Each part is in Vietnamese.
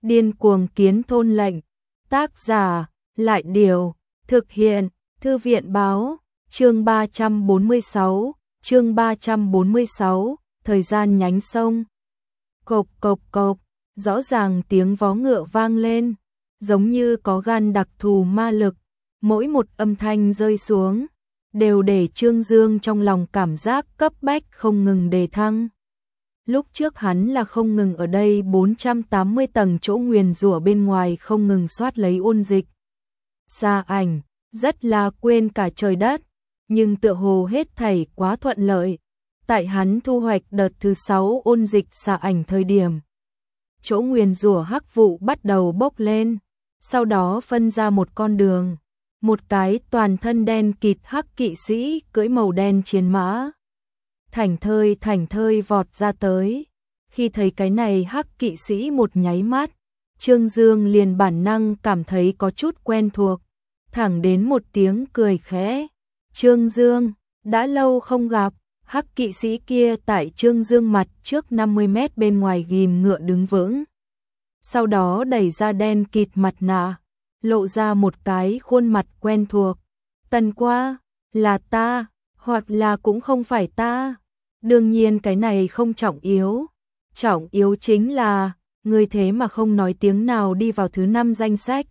Điên cuồng kiến thôn lệnh. Tác giả, Lại Điều. Thực hiện, Thư viện báo. Chương 346, chương 346, thời gian nhánh sông. Cộp cộp cộp, rõ ràng tiếng vó ngựa vang lên, giống như có gan đặc thù ma lực, mỗi một âm thanh rơi xuống, đều để Trương Dương trong lòng cảm giác cấp bách không ngừng đề thăng. Lúc trước hắn là không ngừng ở đây 480 tầng chỗ nguyền rủa bên ngoài không ngừng soát lấy ôn dịch. Xa ảnh, rất là quên cả trời đất, nhưng tựa hồ hết thảy quá thuận lợi. Tại hắn thu hoạch đợt thứ 6 ôn dịch xạ ảnh thời điểm, chỗ nguyền rủa hắc vụ bắt đầu bốc lên, sau đó phân ra một con đường, một cái toàn thân đen kịt hắc kỵ sĩ cưỡi màu đen chiến mã, thảnh thơi vọt ra tới. Khi thấy cái này hắc kỵ sĩ một nháy mắt, Trương Dương liền bản năng cảm thấy có chút quen thuộc, thẳng đến một tiếng cười khẽ. Trương Dương, đã lâu không gặp. Hắc kỵ sĩ kia tại Trương Dương mặt trước 50 mét bên ngoài ghim ngựa đứng vững. Sau đó đẩy ra đen kịt mặt nạ, lộ ra một cái khuôn mặt quen thuộc. Tần Qua, là ta, hoặc là cũng không phải ta. Đương nhiên cái này không trọng yếu. Trọng yếu chính là, ngươi thế mà không nói tiếng nào đi vào thứ 5 danh sách.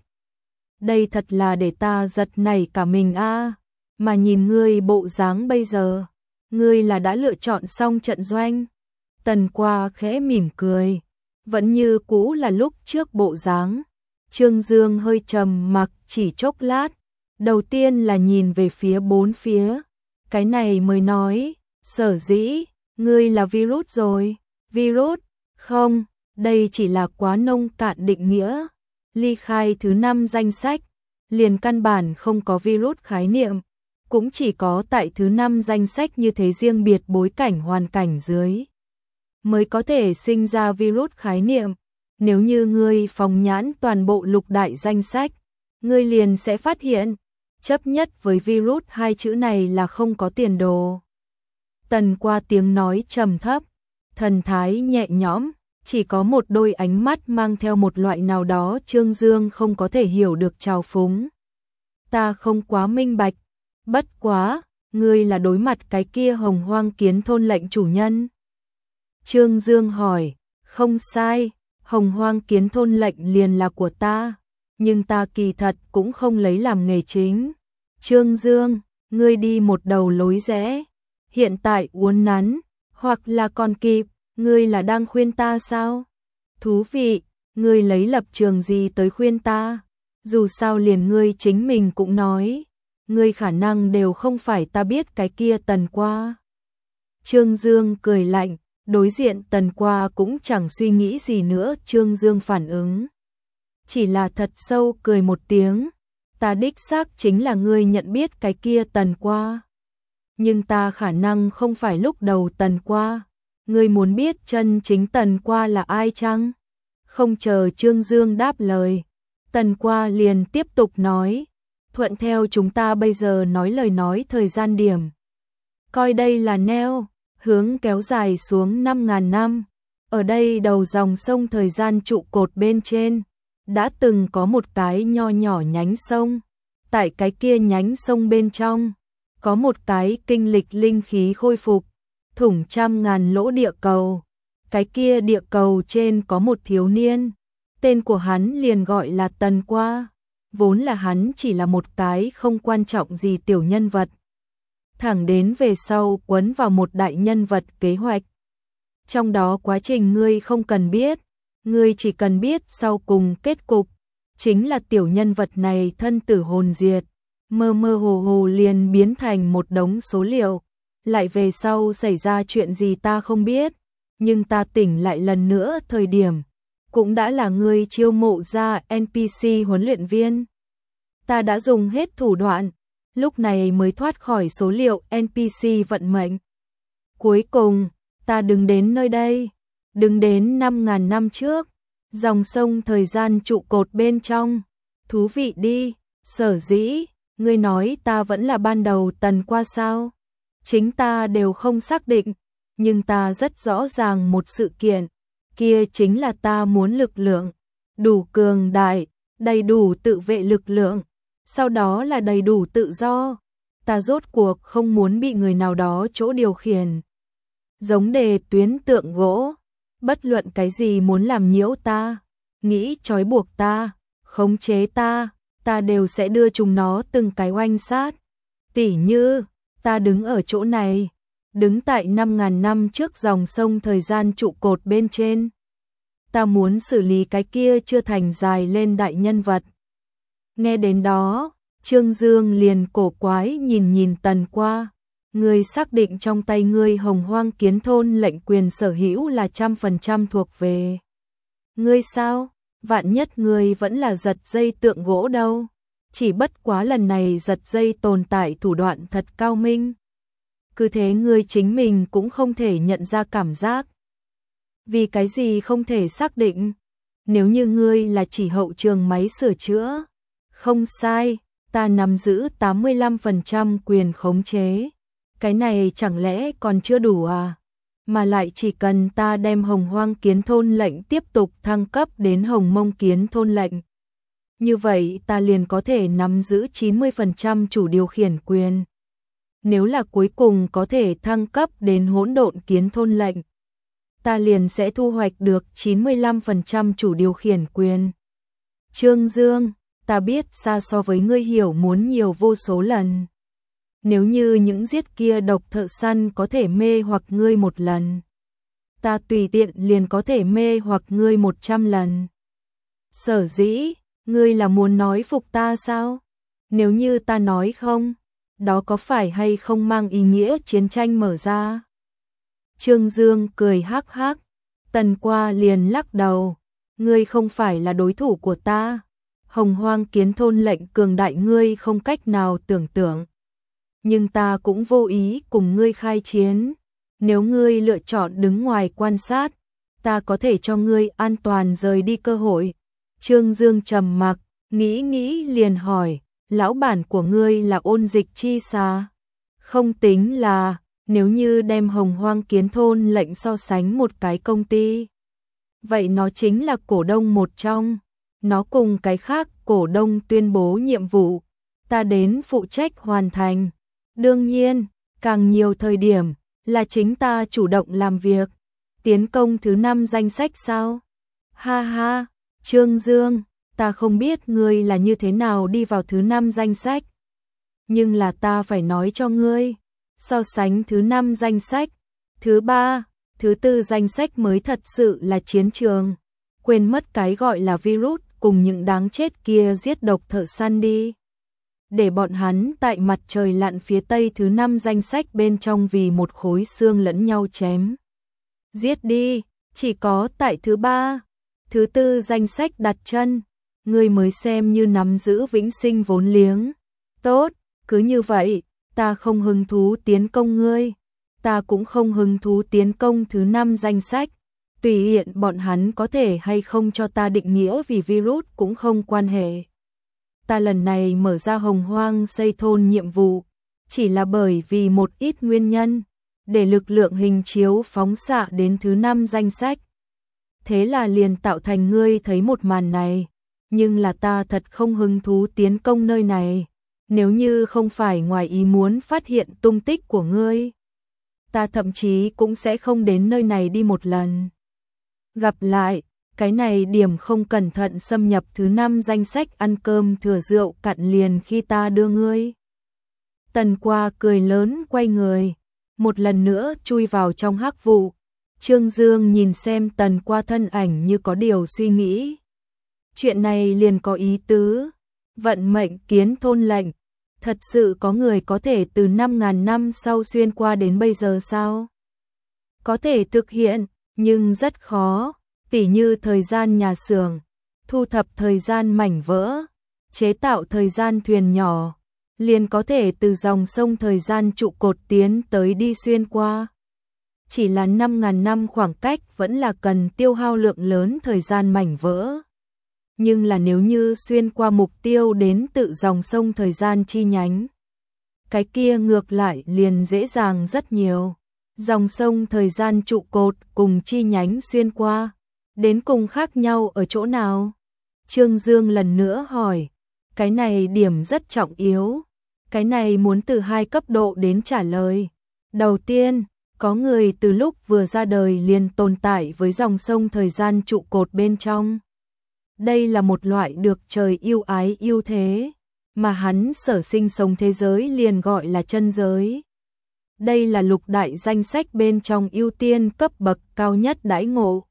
Đây thật là để ta giật nảy cả mình a. Mà nhìn ngươi bộ dáng bây giờ, ngươi là đã lựa chọn xong trận doanh. Tần Qua khẽ mỉm cười, vẫn như cũ là lúc trước bộ dáng. Trương Dương hơi trầm mặc chỉ chốc lát, đầu tiên là nhìn về phía bốn phía, cái này mới nói, sở dĩ, ngươi là virus rồi. Virus? Không, đây chỉ là quá nông cạn định nghĩa. Ly khai thứ 5 danh sách, liền căn bản không có virus khái niệm. Cũng chỉ có tại thứ 5 danh sách như thế riêng biệt bối cảnh hoàn cảnh dưới mới có thể sinh ra virus khái niệm. Nếu như ngươi phóng nhãn toàn bộ lục đại danh sách, ngươi liền sẽ phát hiện, chấp nhất với virus hai chữ này là không có tiền đồ. Tần Qua tiếng nói trầm thấp, thần thái nhẹ nhõm, chỉ có một đôi ánh mắt mang theo một loại nào đó Trương Dương không có thể hiểu được trào phúng. Ta không quá minh bạch. Bất quá, ngươi là đối mặt cái kia Hồng Hoang Kiến thôn lệnh chủ nhân. Trương Dương hỏi, không sai, Hồng Hoang Kiến thôn lệnh liền là của ta, nhưng ta kỳ thật cũng không lấy làm nghề chính. Trương Dương, ngươi đi một đầu lối rẽ, hiện tại uốn nắn, hoặc là còn kịp, ngươi là đang khuyên ta sao? Thú vị, ngươi lấy lập trường gì tới khuyên ta? Dù sao liền ngươi chính mình cũng nói, ngươi khả năng đều không phải ta biết cái kia Tần Qua. Trương Dương cười lạnh, đối diện Tần Qua cũng chẳng suy nghĩ gì nữa. Trương Dương phản ứng, chỉ là thật sâu cười một tiếng, ta đích xác chính là ngươi nhận biết cái kia Tần Qua. Nhưng ta khả năng không phải lúc đầu Tần Qua. Ngươi muốn biết chân chính Tần Qua là ai chăng? Không chờ Trương Dương đáp lời, Tần Qua liền tiếp tục nói, thuận theo chúng ta bây giờ nói lời nói thời gian điểm. Coi đây là neo, hướng kéo dài xuống 5.000 năm. Ở đây đầu dòng sông thời gian trụ cột bên trên, đã từng có một cái nho nhỏ nhánh sông. Tại cái kia nhánh sông bên trong, có một cái kinh lịch linh khí khôi phục, thủng 100.000 lỗ địa cầu. Cái kia địa cầu trên có một thiếu niên, tên của hắn liền gọi là Tần Qua. Vốn là hắn chỉ là một cái không quan trọng gì tiểu nhân vật. Thẳng đến về sau quấn vào một đại nhân vật kế hoạch. Trong đó quá trình ngươi không cần biết, ngươi chỉ cần biết sau cùng kết cục, chính là tiểu nhân vật này thân tử hồn diệt, mơ mơ hồ hồ liền biến thành một đống số liệu. Lại về sau xảy ra chuyện gì ta không biết, nhưng ta tỉnh lại lần nữa thời điểm, cũng đã là người chiêu mộ ra NPC huấn luyện viên. Ta đã dùng hết thủ đoạn, lúc này mới thoát khỏi số liệu NPC vận mệnh. Cuối cùng, ta đứng đến nơi đây, đứng đến 5.000 năm trước, dòng sông thời gian trụ cột bên trong. Thú vị đi, sở dĩ, ngươi nói ta vẫn là ban đầu Tần Qua sao? Chính ta đều không xác định, nhưng ta rất rõ ràng một sự kiện, kia chính là ta muốn lực lượng, đủ cường đại, đầy đủ tự vệ lực lượng, sau đó là đầy đủ tự do. Ta rốt cuộc không muốn bị người nào đó chỗ điều khiển. Giống đề tuyến tượng gỗ, bất luận cái gì muốn làm nhiễu ta, nghĩ trói buộc ta, khống chế ta đều sẽ đưa chúng nó từng cái oanh sát. Tỉ như, ta đứng ở chỗ này, đứng tại 5.000 năm trước dòng sông thời gian trụ cột bên trên. Ta muốn xử lý cái kia chưa thành dài lên đại nhân vật. Nghe đến đó, Trương Dương liền cổ quái nhìn Tần Qua. Ngươi xác định trong tay ngươi Hồng Hoang Kiến Thôn lệnh quyền sở hữu là 100% thuộc về ngươi sao? Vạn nhất ngươi vẫn là giật dây tượng gỗ đâu. Chỉ bất quá lần này giật dây tồn tại thủ đoạn thật cao minh. Cứ thế ngươi chính mình cũng không thể nhận ra cảm giác. Vì cái gì không thể xác định? Nếu như ngươi là chỉ hậu trường máy sửa chữa. Không sai, ta nắm giữ 85% quyền khống chế. Cái này chẳng lẽ còn chưa đủ à? Mà lại chỉ cần ta đem Hồng Hoang Kiến Thôn lệnh tiếp tục thăng cấp đến Hồng Mông Kiến Thôn lệnh. Như vậy ta liền có thể nắm giữ 90% chủ điều khiển quyền. Nếu là cuối cùng có thể thăng cấp đến Hỗn Độn Kiến Thôn lệnh, ta liền sẽ thu hoạch được 95% chủ điều khiển quyền. Trương Dương, ta biết xa so với ngươi hiểu muốn nhiều vô số lần. Nếu như những giết kia độc thợ săn có thể mê hoặc ngươi một lần, ta tùy tiện liền có thể mê hoặc ngươi 100 lần. Sở dĩ, ngươi là muốn nói phục ta sao? Nếu như ta nói không, đó có phải hay không mang ý nghĩa chiến tranh mở ra? Trương Dương cười hắc hắc, Tần Qua liền lắc đầu, ngươi không phải là đối thủ của ta. Hồng Hoang Kiến Thôn lệnh cường đại ngươi không cách nào tưởng tượng. Nhưng ta cũng vô ý cùng ngươi khai chiến. Nếu ngươi lựa chọn đứng ngoài quan sát, ta có thể cho ngươi an toàn rời đi cơ hội. Trương Dương trầm mặc, nghĩ liền hỏi, lão bản của ngươi là Ôn Dịch Chi Xà? Không tính là, nếu như đem Hồng Hoang Kiến Thôn lệnh so sánh một cái công ty. Vậy nó chính là cổ đông một trong. Nó cùng cái khác cổ đông tuyên bố nhiệm vụ, ta đến phụ trách hoàn thành. Đương nhiên, càng nhiều thời điểm là chính ta chủ động làm việc. Tiến công thứ 5 danh sách sao? Ha ha, Trương Dương, ta không biết ngươi là như thế nào đi vào thứ 5 danh sách. Nhưng là ta phải nói cho ngươi, so sánh thứ 5 danh sách, thứ 3, thứ 4 danh sách mới thật sự là chiến trường. Quên mất cái gọi là virus cùng những đáng chết kia giết độc thợ săn đi. Để bọn hắn tại mặt trời lặn phía tây thứ 5 danh sách bên trong vì một khối xương lẫn nhau chém. Giết đi, chỉ có tại thứ 3, thứ 4 danh sách đặt chân, ngươi mới xem như nắm giữ vĩnh sinh vốn liếng. Tốt, cứ như vậy, ta không hứng thú tiến công ngươi, ta cũng không hứng thú tiến công thứ 5 danh sách. Tùy hiện bọn hắn có thể hay không cho ta định nghĩa vì virus cũng không quan hệ. Ta lần này mở ra Hồng Hoang xây thôn nhiệm vụ, chỉ là bởi vì một ít nguyên nhân, để lực lượng hình chiếu phóng xạ đến thứ 5 danh sách. Thế là liền tạo thành ngươi thấy một màn này, nhưng là ta thật không hứng thú tiến công nơi này. Nếu như không phải ngoài ý muốn phát hiện tung tích của ngươi, ta thậm chí cũng sẽ không đến nơi này đi một lần. Gặp lại, cái này điểm không cẩn thận xâm nhập thứ 5 danh sách ăn cơm thừa rượu cạn liền khi ta đưa ngươi. Tần Qua cười lớn quay người, một lần nữa chui vào trong hắc vụ. Trương Dương nhìn xem Tần Qua thân ảnh như có điều suy nghĩ. Chuyện này liền có ý tứ, vận mệnh kiến thôn lệnh, thật sự có người có thể từ 5.000 năm sau xuyên qua đến bây giờ sao? Có thể thực hiện, nhưng rất khó, tỉ như thời gian nhà xưởng, thu thập thời gian mảnh vỡ, chế tạo thời gian thuyền nhỏ, liền có thể từ dòng sông thời gian trụ cột tiến tới đi xuyên qua. Chỉ là 5.000 năm khoảng cách vẫn là cần tiêu hao lượng lớn thời gian mảnh vỡ. Nhưng là nếu như xuyên qua mục tiêu đến tự dòng sông thời gian chi nhánh, cái kia ngược lại liền dễ dàng rất nhiều. Dòng sông thời gian trụ cột cùng chi nhánh xuyên qua, đến cùng khác nhau ở chỗ nào? Trương Dương lần nữa hỏi, cái này điểm rất trọng yếu. Cái này muốn từ 2 cấp độ đến trả lời. Đầu tiên, có người từ lúc vừa ra đời liền tồn tại với dòng sông thời gian trụ cột bên trong. Đây là một loại được trời yêu ái yêu thế, mà hắn sở sinh sống thế giới liền gọi là chân giới. Đây là lục đại danh sách bên trong ưu tiên cấp bậc cao nhất đãi ngộ.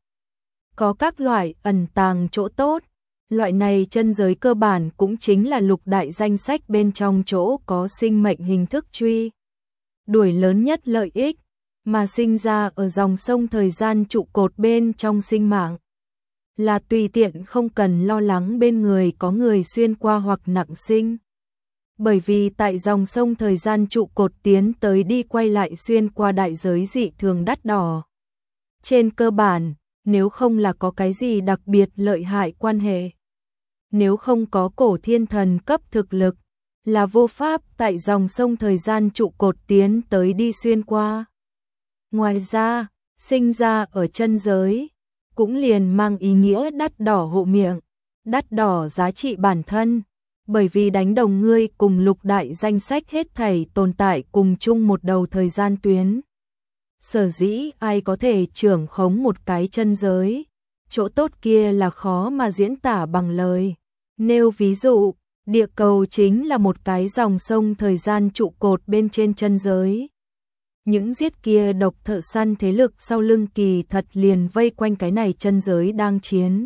Có các loại ẩn tàng chỗ tốt, loại này chân giới cơ bản cũng chính là lục đại danh sách bên trong chỗ có sinh mệnh hình thức truy đuổi lớn nhất lợi ích, mà sinh ra ở dòng sông thời gian trụ cột bên trong sinh mạng. Là tùy tiện không cần lo lắng bên người có người xuyên qua hoặc nặng sinh. Bởi vì tại dòng sông thời gian trụ cột tiến tới đi quay lại xuyên qua đại giới dị thường đắt đỏ. Trên cơ bản, nếu không là có cái gì đặc biệt lợi hại quan hệ, nếu không có cổ thiên thần cấp thực lực, là vô pháp tại dòng sông thời gian trụ cột tiến tới đi xuyên qua. Ngoài ra, sinh ra ở chân giới, cũng liền mang ý nghĩa đắt đỏ hộ miệng, đắt đỏ giá trị bản thân, bởi vì đánh đồng ngươi cùng lục đại danh sách hết thảy tồn tại cùng chung một đầu thời gian tuyến. Sở dĩ ai có thể trưởng khống một cái chân giới, chỗ tốt kia là khó mà diễn tả bằng lời. Nêu ví dụ, địa cầu chính là một cái dòng sông thời gian trụ cột bên trên chân giới. Những giết kia độc thợ săn thế lực sau lưng kỳ thật liền vây quanh cái này chân giới đang chiến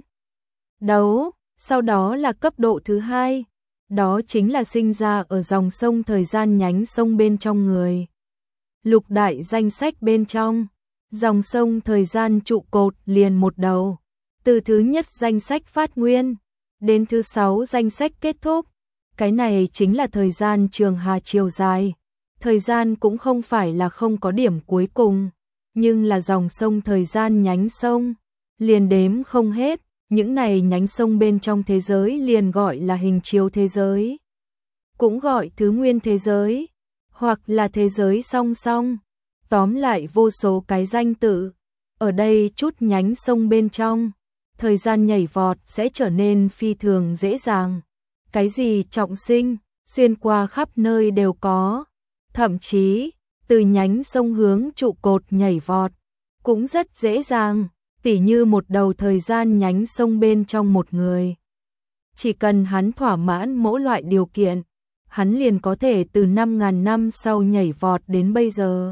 đấu. Sau đó là cấp độ thứ 2, đó chính là sinh ra ở dòng sông thời gian nhánh sông bên trong người. Lục đại danh sách bên trong, dòng sông thời gian trụ cột liền một đầu, từ thứ nhất danh sách phát nguyên đến thứ 6 danh sách kết thúc. Cái này chính là thời gian trường hà chiều dài. Thời gian cũng không phải là không có điểm cuối cùng, nhưng là dòng sông thời gian nhánh sông, liền đếm không hết, những này nhánh sông bên trong thế giới liền gọi là hình chiếu thế giới, cũng gọi thứ nguyên thế giới, hoặc là thế giới song song, tóm lại vô số cái danh tự. Ở đây chút nhánh sông bên trong, thời gian nhảy vọt sẽ trở nên phi thường dễ dàng, cái gì trọng sinh, xuyên qua khắp nơi đều có. Thậm chí, từ nhánh sông hướng trụ cột nhảy vọt, cũng rất dễ dàng, tỉ như một đầu thời gian nhánh sông bên trong một người. Chỉ cần hắn thỏa mãn mỗi loại điều kiện, hắn liền có thể từ 5.000 năm sau nhảy vọt đến bây giờ.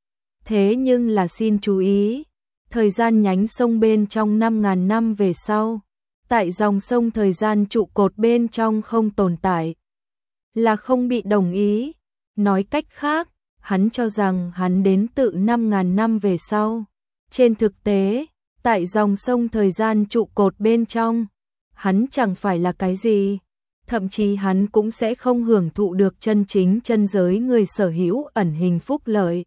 Thế nhưng là xin chú ý, thời gian nhánh sông bên trong 5.000 năm về sau, tại dòng sông thời gian trụ cột bên trong không tồn tại, là không bị đồng ý. Nói cách khác, hắn cho rằng hắn đến tự 5.000 năm về sau. Trên thực tế, tại dòng sông thời gian trụ cột bên trong, hắn chẳng phải là cái gì. Thậm chí hắn cũng sẽ không hưởng thụ được chân chính chân giới người sở hữu ẩn hình phúc lợi.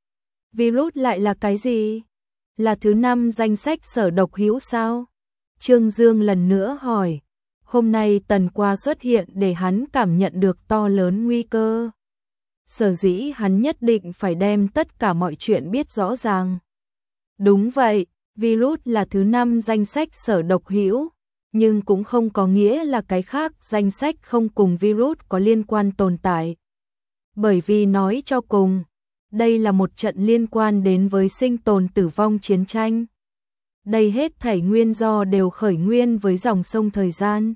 Virus lại là cái gì? Là thứ 5 danh sách sở độc hữu sao? Trương Dương lần nữa hỏi. Hôm nay Tần Qua xuất hiện để hắn cảm nhận được to lớn nguy cơ. Sở dĩ hắn nhất định phải đem tất cả mọi chuyện biết rõ ràng. Đúng vậy, virus là thứ 5 danh sách sở độc hữu, nhưng cũng không có nghĩa là cái khác danh sách không cùng virus có liên quan tồn tại. Bởi vì nói cho cùng, đây là một trận liên quan đến với sinh tồn tử vong chiến tranh. Đây hết thảy nguyên do đều khởi nguyên với dòng sông thời gian.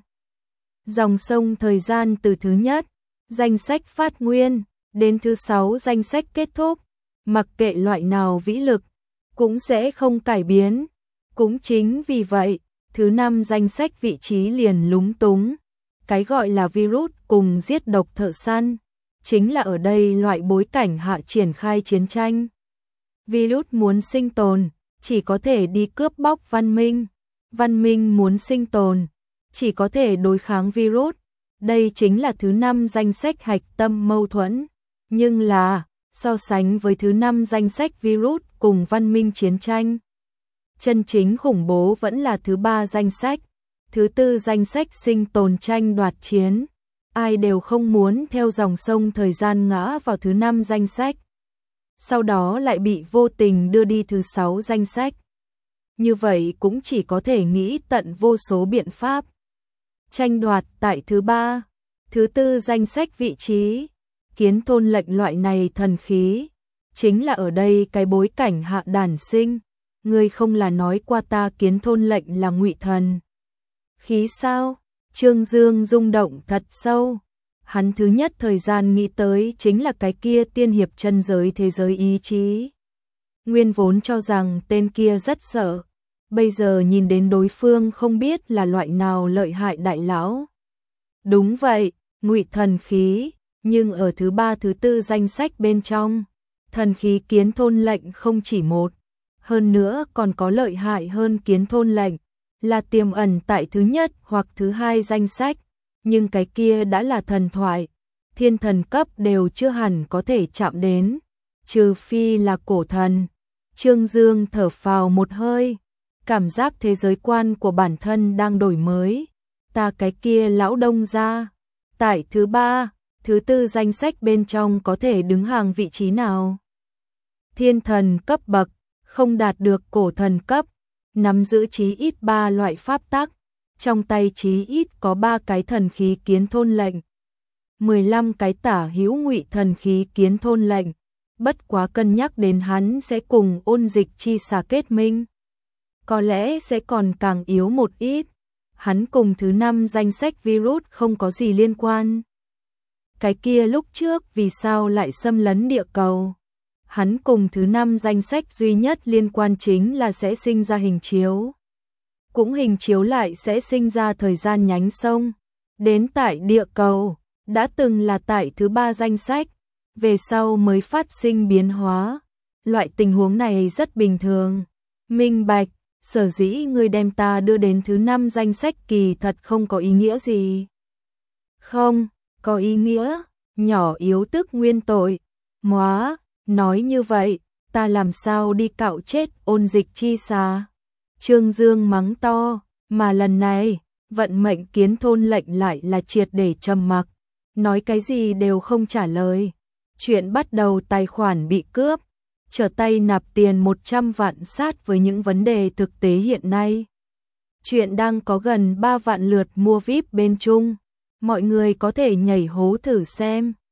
Dòng sông thời gian từ thứ nhất, danh sách phát nguyên, đến thứ 6 danh sách kết thúc, mặc kệ loại nào vĩ lực, cũng sẽ không cải biến. Cũng chính vì vậy, thứ 5 danh sách vị trí liền lúng túng. Cái gọi là virus cùng giết độc thợ săn, chính là ở đây loại bối cảnh hạ triển khai chiến tranh. Virus muốn sinh tồn, chỉ có thể đi cướp bóc văn minh. Văn minh muốn sinh tồn, chỉ có thể đối kháng virus. Đây chính là thứ 5 danh sách hạch tâm mâu thuẫn. Nhưng là, so sánh với thứ 5 danh sách virus cùng văn minh chiến tranh, chân chính khủng bố vẫn là thứ 3 danh sách. Thứ 4 danh sách sinh tồn tranh đoạt chiến. Ai đều không muốn theo dòng sông thời gian ngã vào thứ 5 danh sách. Sau đó lại bị vô tình đưa đi thứ 6 danh sách. Như vậy cũng chỉ có thể nghĩ tận vô số biện pháp. tranh đoạt tại thứ 3, thứ 4 danh sách vị trí. Kiến thôn lệnh loại này thần khí, chính là ở đây cái bối cảnh hạ đản sinh. Ngươi không là nói qua ta kiến thôn lệnh là ngụy thần khí sao? Trương Dương rung động thật sâu. Hắn thứ nhất thời gian nghĩ tới chính là cái kia tiên hiệp chân giới thế giới ý chí. Nguyên vốn cho rằng tên kia rất sợ, bây giờ nhìn đến đối phương không biết là loại nào lợi hại đại lão. Đúng vậy, ngụy thần khí, nhưng ở thứ 3 thứ 4 danh sách bên trong, thần khí kiến thôn lệnh không chỉ một, hơn nữa còn có lợi hại hơn kiến thôn lệnh, là tiềm ẩn tại thứ nhất hoặc thứ 2 danh sách, nhưng cái kia đã là thần thoại, thiên thần cấp đều chưa hẳn có thể chạm đến, trừ phi là cổ thần. Trương Dương thở phào một hơi, cảm giác thế giới quan của bản thân đang đổi mới. Ta cái kia lão đông ra, tại thứ 3, thứ 4 danh sách bên trong có thể đứng hàng vị trí nào? Thiên thần cấp bậc, không đạt được cổ thần cấp, nắm giữ chí ít 3 loại pháp tắc, trong tay chí ít có 3 cái thần khí kiến thôn lệnh, 15 cái tả hữu ngụy thần khí kiến thôn lệnh. Bất quá cân nhắc đến hắn sẽ cùng ôn dịch chi xà kết minh, có lẽ sẽ còn càng yếu một ít. Hắn cùng thứ 5 danh sách virus không có gì liên quan. Cái kia lúc trước vì sao lại xâm lấn địa cầu? Hắn cùng thứ 5 danh sách duy nhất liên quan chính là sẽ sinh ra hình chiếu. Cũng hình chiếu lại sẽ sinh ra thời gian nhánh sông. Đến tại địa cầu, đã từng là tại thứ 3 danh sách, về sau mới phát sinh biến hóa. Loại tình huống này rất bình thường. Minh bạch, sở dĩ người đem ta đưa đến thứ 5 danh sách kỳ thật không có ý nghĩa gì. Không, có ý nghĩa, nhỏ yếu tức nguyên tội. Móa, nói như vậy, ta làm sao đi cạo chết ôn dịch chi xà? Trương Dương mắng to, mà lần này, vận mệnh kiến thôn lệnh lại là triệt để trầm mặc, nói cái gì đều không trả lời. Chuyện bắt đầu tài khoản bị cướp, trở tay nạp tiền 100 vạn sát với những vấn đề thực tế hiện nay. Chuyện đang có gần 3 vạn lượt mua VIP bên Trung, mọi người có thể nhảy hố thử xem.